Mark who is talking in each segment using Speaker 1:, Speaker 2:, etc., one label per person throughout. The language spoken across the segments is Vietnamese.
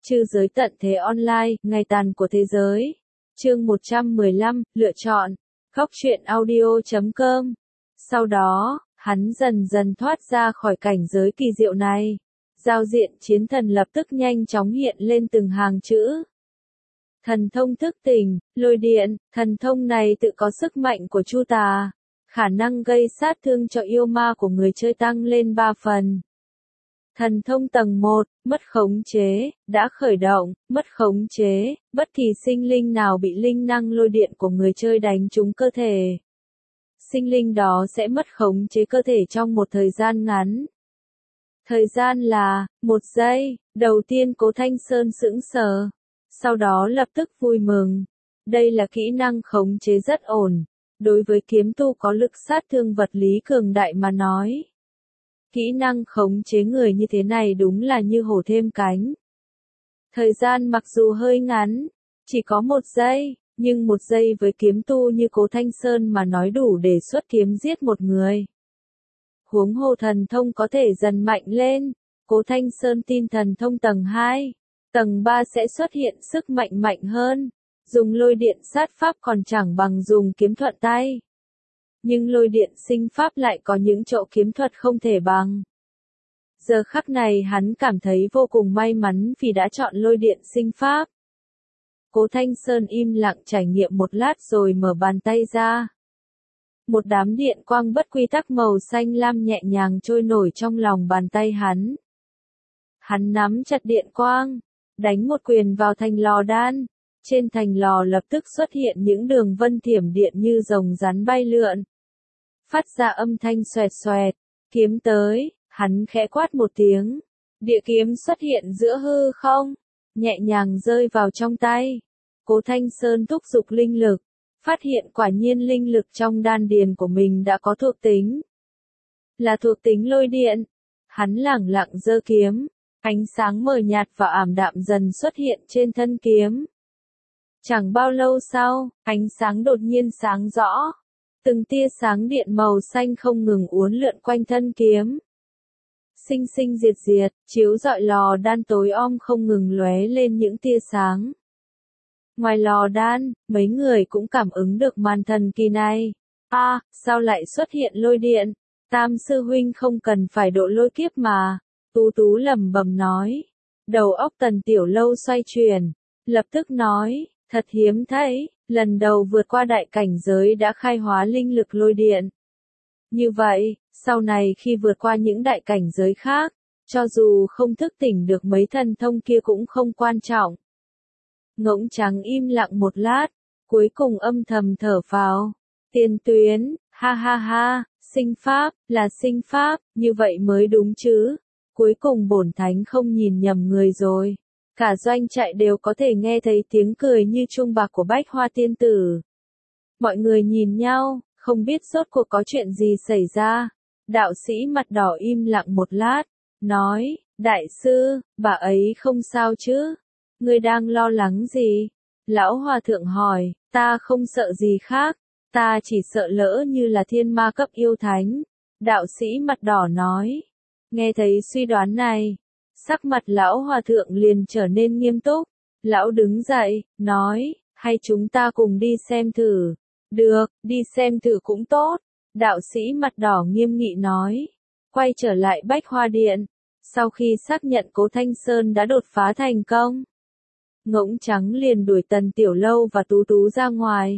Speaker 1: Trư giới tận thế online, ngày tàn của thế giới. Chương 115, lựa chọn. Góc truyện audio.com. Sau đó, hắn dần dần thoát ra khỏi cảnh giới kỳ diệu này. Giao diện chiến thần lập tức nhanh chóng hiện lên từng hàng chữ. Thần thông thức tỉnh, lôi điện, thần thông này tự có sức mạnh của Chu Tà. Khả năng gây sát thương cho yêu ma của người chơi tăng lên 3 phần. Thần thông tầng 1, mất khống chế, đã khởi động, mất khống chế, bất kỳ sinh linh nào bị linh năng lôi điện của người chơi đánh trúng cơ thể. Sinh linh đó sẽ mất khống chế cơ thể trong một thời gian ngắn. Thời gian là 1 giây, đầu tiên Cố Thanh Sơn sững sờ, sau đó lập tức vui mừng. Đây là kỹ năng khống chế rất ổn, đối với kiếm tu có lực sát thương vật lý cường đại mà nói. Kỹ năng khống chế người như thế này đúng là như hổ thêm cánh. Thời gian mặc dù hơi ngắn, chỉ có 1 giây, nhưng 1 giây với kiếm tu như Cố Thanh Sơn mà nói đủ để xuất kiếm giết một người. Huống hồ thần thông có thể dần mạnh lên, Cố Thanh Sơn tin thần thông tầng 2, tầng 3 sẽ xuất hiện sức mạnh mạnh hơn, dùng lôi điện sát pháp còn chẳng bằng dùng kiếm thuận tay. Nhưng lôi điện sinh pháp lại có những chỗ kiếm thuật không thể bằng. Giờ khắc này hắn cảm thấy vô cùng may mắn vì đã chọn lôi điện sinh pháp. Cố Thanh Sơn im lặng trải nghiệm một lát rồi mở bàn tay ra. Một đám điện quang bất quy tắc màu xanh lam nhẹ nhàng trôi nổi trong lòng bàn tay hắn. Hắn nắm chặt điện quang, đánh một quyền vào thành lò đan. Trên thành lò lập tức xuất hiện những đường vân thiểm điện như rồng rắn bay lượn. Phát ra âm thanh xoẹt xoẹt, kiếm tới, hắn khẽ quát một tiếng. Địa kiếm xuất hiện giữa hư không, nhẹ nhàng rơi vào trong tay. Cố Thanh Sơn thúc giục linh lực, phát hiện quả nhiên linh lực trong đan điền của mình đã có thuộc tính. Là thuộc tính lôi điện. Hắn lẳng lặng giơ kiếm, ánh sáng mờ nhạt và ảm đạm dần xuất hiện trên thân kiếm. Chẳng bao lâu sau, ánh sáng đột nhiên sáng rõ. Từng tia sáng điện màu xanh không ngừng uốn lượn quanh thân kiếm. Sinh sinh diệt diệt, chiếu rọi lò đan tối om không ngừng lóe lên những tia sáng. Ngoài lò đan, mấy người cũng cảm ứng được màn thần kỳ này. Sao lại xuất hiện lôi điện? Tam sư huynh không cần phải độ lôi kiếp mà. Tú Tú lẩm bẩm nói. Đầu óc Tần Tiểu Lâu xoay chuyển, lập tức nói, thật hiếm thấy, lần đầu vượt qua đại cảnh giới đã khai hóa linh lực lôi điện. Như vậy, sau này khi vượt qua những đại cảnh giới khác, cho dù không thức tỉnh được mấy thần thông kia cũng không quan trọng. Ngỗng Trắng im lặng một lát, cuối cùng âm thầm thở phào. Tiền tuyến, ha ha ha, sinh pháp, là sinh pháp, như vậy mới đúng chứ. Cuối cùng bổn thánh không nhìn nhầm người rồi. Cả doanh trại đều có thể nghe thấy tiếng cười như chuông bạc của Bách Hoa tiên tử. Mọi người nhìn nhau, không biết rốt cuộc có chuyện gì xảy ra. Đạo sĩ mặt đỏ im lặng một lát, nói, đại sư, bà ấy không sao chứ? Ngươi đang lo lắng gì? Lão hòa thượng hỏi, ta không sợ gì khác, ta chỉ sợ lỡ như là thiên ma cấp yêu thánh. Đạo sĩ mặt đỏ nói, nghe thấy suy đoán này, sắc mặt lão hòa thượng liền trở nên nghiêm túc. Lão đứng dậy, nói, hay chúng ta cùng đi xem thử. Được, đi xem thử cũng tốt. Đạo sĩ mặt đỏ nghiêm nghị nói. Quay trở lại Bách Hoa Điện. Sau khi xác nhận Cố Thanh Sơn đã đột phá thành công, Ngỗng Trắng liền đuổi Tần Tiểu Lâu và Tú Tú ra ngoài.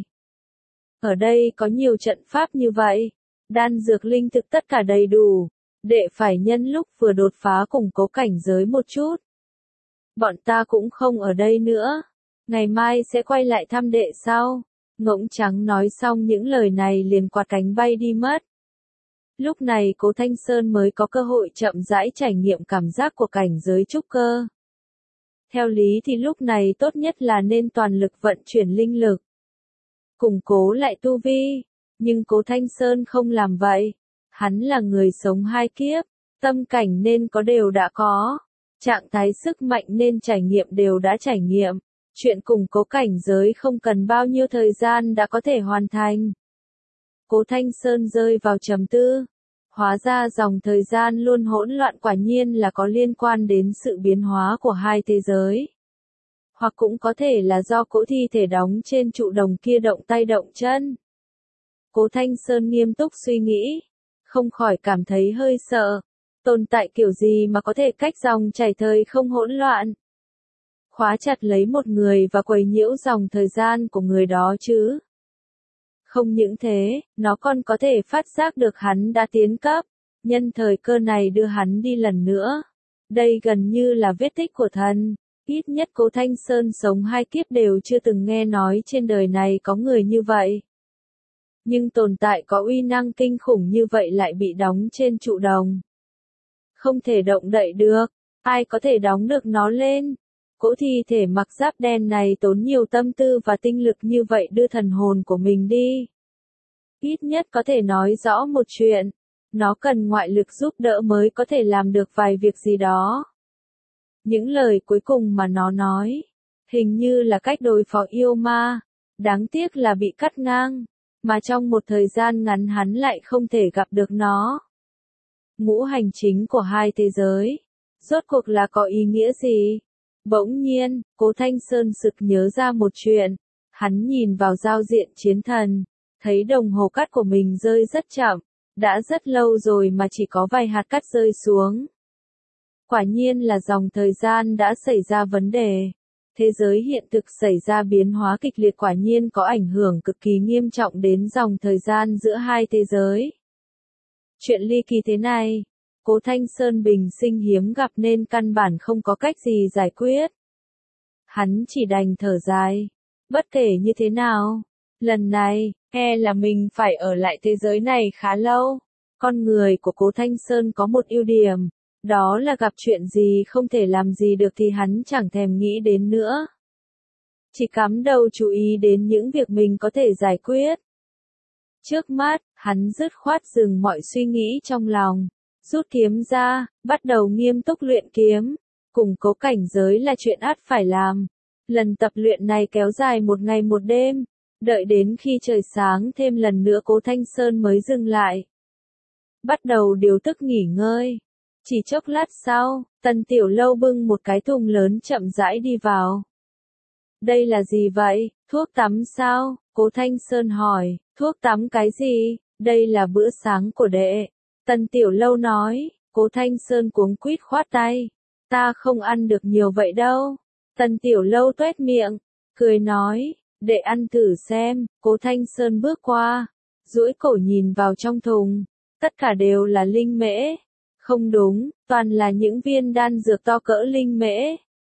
Speaker 1: Ở đây có nhiều trận pháp như vậy. Đan dược linh thực tất cả đầy đủ. Đệ phải nhân lúc vừa đột phá củng cố cảnh giới một chút. Bọn ta cũng không ở đây nữa. Ngày mai sẽ quay lại thăm đệ sau. Ngỗng Trắng nói xong những lời này liền quạt cánh bay đi mất. Lúc này Cố Thanh Sơn mới có cơ hội chậm rãi trải nghiệm cảm giác của cảnh giới trúc cơ. Theo lý thì lúc này tốt nhất là nên toàn lực vận chuyển linh lực, củng cố lại tu vi. Nhưng Cố Thanh Sơn không làm vậy. Hắn là người sống 2 kiếp, tâm cảnh nên có đều đã có, trạng thái sức mạnh nên trải nghiệm đều đã trải nghiệm, chuyện củng cố cảnh giới không cần bao nhiêu thời gian đã có thể hoàn thành. Cố Thanh Sơn rơi vào trầm tư, hóa ra dòng thời gian luôn hỗn loạn quả nhiên là có liên quan đến sự biến hóa của hai thế giới. hoặc cũng có thể là do cỗ thi thể đóng trên trụ đồng kia động tay động chân. Cố Thanh Sơn nghiêm túc suy nghĩ, không khỏi cảm thấy hơi sợ. Tồn tại kiểu gì mà có thể cách dòng chảy thời không hỗn loạn? Khóa chặt lấy một người và quấy nhiễu dòng thời gian của người đó chứ? Không những thế, nó còn có thể phát giác được hắn đã tiến cấp, nhân thời cơ này đưa hắn đi lần nữa. Đây gần như là vết tích của thần. Ít nhất Cố Thanh Sơn sống 2 kiếp đều chưa từng nghe nói trên đời này có người như vậy. Nhưng tồn tại có uy năng kinh khủng như vậy lại bị đóng trên trụ đồng. Không thể động đậy được, ai có thể đóng được nó lên? Cỗ thi thể mặc giáp đen này tốn nhiều tâm tư và tinh lực như vậy đưa thần hồn của mình đi. Ít nhất có thể nói rõ một chuyện, nó cần ngoại lực giúp đỡ mới có thể làm được vài việc gì đó. Những lời cuối cùng mà nó nói, hình như là cách đối phó yêu ma, đáng tiếc là bị cắt ngang, mà trong một thời gian ngắn hắn lại không thể gặp được nó. Ngũ hành chính của 2 thế giới, rốt cuộc là có ý nghĩa gì? Bỗng nhiên, Cố Thanh Sơn sực nhớ ra một chuyện, hắn nhìn vào giao diện chiến thần, thấy đồng hồ cát của mình rơi rất chậm, đã rất lâu rồi mà chỉ có vài hạt cát rơi xuống. Quả nhiên là dòng thời gian đã xảy ra vấn đề. Thế giới hiện thực xảy ra biến hóa kịch liệt, quả nhiên có ảnh hưởng cực kỳ nghiêm trọng đến dòng thời gian giữa 2 thế giới. Chuyện ly kỳ thế này, Cố Thanh Sơn bình sinh hiếm gặp nên căn bản không có cách gì giải quyết. Hắn chỉ đành thở dài. Bất kể như thế nào, lần này, e là mình phải ở lại thế giới này khá lâu. Con người của Cố Thanh Sơn có một ưu điểm, đó là gặp chuyện gì không thể làm gì được thì hắn chẳng thèm nghĩ đến nữa. Chỉ cắm đầu chú ý đến những việc mình có thể giải quyết. Trước mắt, hắn dứt khoát dừng mọi suy nghĩ trong lòng, rút kiếm ra, bắt đầu nghiêm túc luyện kiếm. Củng cố cảnh giới là chuyện ắt phải làm. Lần tập luyện này kéo dài 1 ngày 1 đêm, đợi đến khi trời sáng thêm lần nữa Cố Thanh Sơn mới dừng lại. Bắt đầu điều tức nghỉ ngơi. Chỉ chốc lát sau, Tần Tiểu Lâu bưng một cái thùng lớn chậm rãi đi vào. Đây là gì vậy, thuốc tắm sao? Cố Thanh Sơn hỏi, thuốc tắm cái gì? Đây là bữa sáng của đệ. Tần Tiểu Lâu nói. Cố Thanh Sơn cuống quýt khoát tay. Ta không ăn được nhiều vậy đâu. Tần Tiểu Lâu tuét miệng, cười nói, để ăn thử xem. Cố Thanh Sơn bước qua, duỗi cổ nhìn vào trong thùng, tất cả đều là linh mễ. Không đúng, toàn là những viên đan dược to cỡ linh mễ.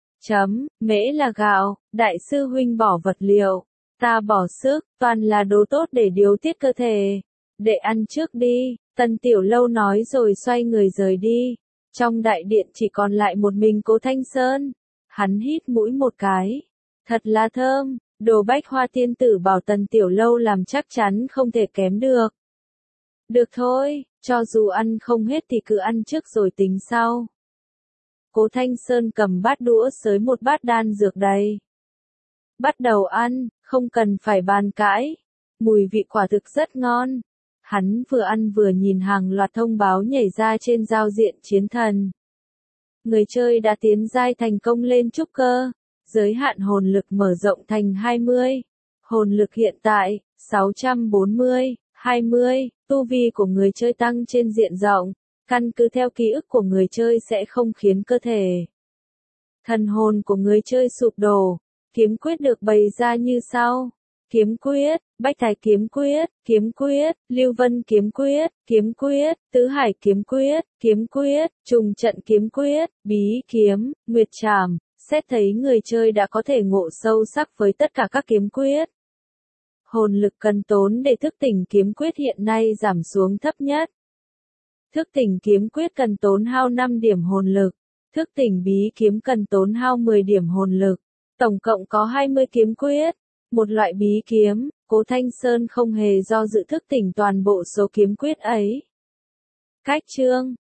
Speaker 1: Mễ là gạo, đại sư huynh bỏ vật liệu, ta bỏ sức, toàn là đồ tốt để điều tiết cơ thể. Để ăn trước đi, Tần Tiểu Lâu nói rồi xoay người rời đi. Trong đại điện chỉ còn lại một mình Cố Thanh Sơn. Hắn hít mũi một cái. Thật là thơm, đồ Bách Hoa tiên tử bảo Tần Tiểu Lâu làm chắc chắn không thể kém được. Được thôi, cho dù ăn không hết thì cứ ăn trước rồi tính sau. Cố Thanh Sơn cầm bát đũa xới một bát đan dược đầy. Bắt đầu ăn, không cần phải bàn cãi. Mùi vị quả thực rất ngon. Hắn vừa ăn vừa nhìn hàng loạt thông báo nhảy ra trên giao diện chiến thần. Người chơi đã tiến giai thành công lên trúc cơ. Giới hạn hồn lực mở rộng thành 20. Hồn lực hiện tại, 640, 20. Tu vi của người chơi tăng trên diện rộng. Căn cứ theo ký ức của người chơi sẽ không khiến cơ thể. Thần hồn của người chơi sụp đổ. Kiếm quyết được bày ra như sau. Kiếm quyết, Bách Thái kiếm quyết, Lưu Vân kiếm quyết, Tứ Hải kiếm quyết, Trùng trận kiếm quyết, Bí kiếm, Nguyệt trảm. Xét thấy người chơi đã có thể ngộ sâu sắc với tất cả các kiếm quyết. Hồn lực cần tốn để thức tỉnh kiếm quyết hiện nay giảm xuống thấp nhất. Thức tỉnh kiếm quyết cần tốn hao 5 điểm hồn lực. Thức tỉnh bí kiếm cần tốn hao 10 điểm hồn lực. Tổng cộng có 20 kiếm quyết. Một loại bí kiếm, Cố Thanh Sơn không hề do dự thức tỉnh toàn bộ số kiếm quyết ấy. Cách chương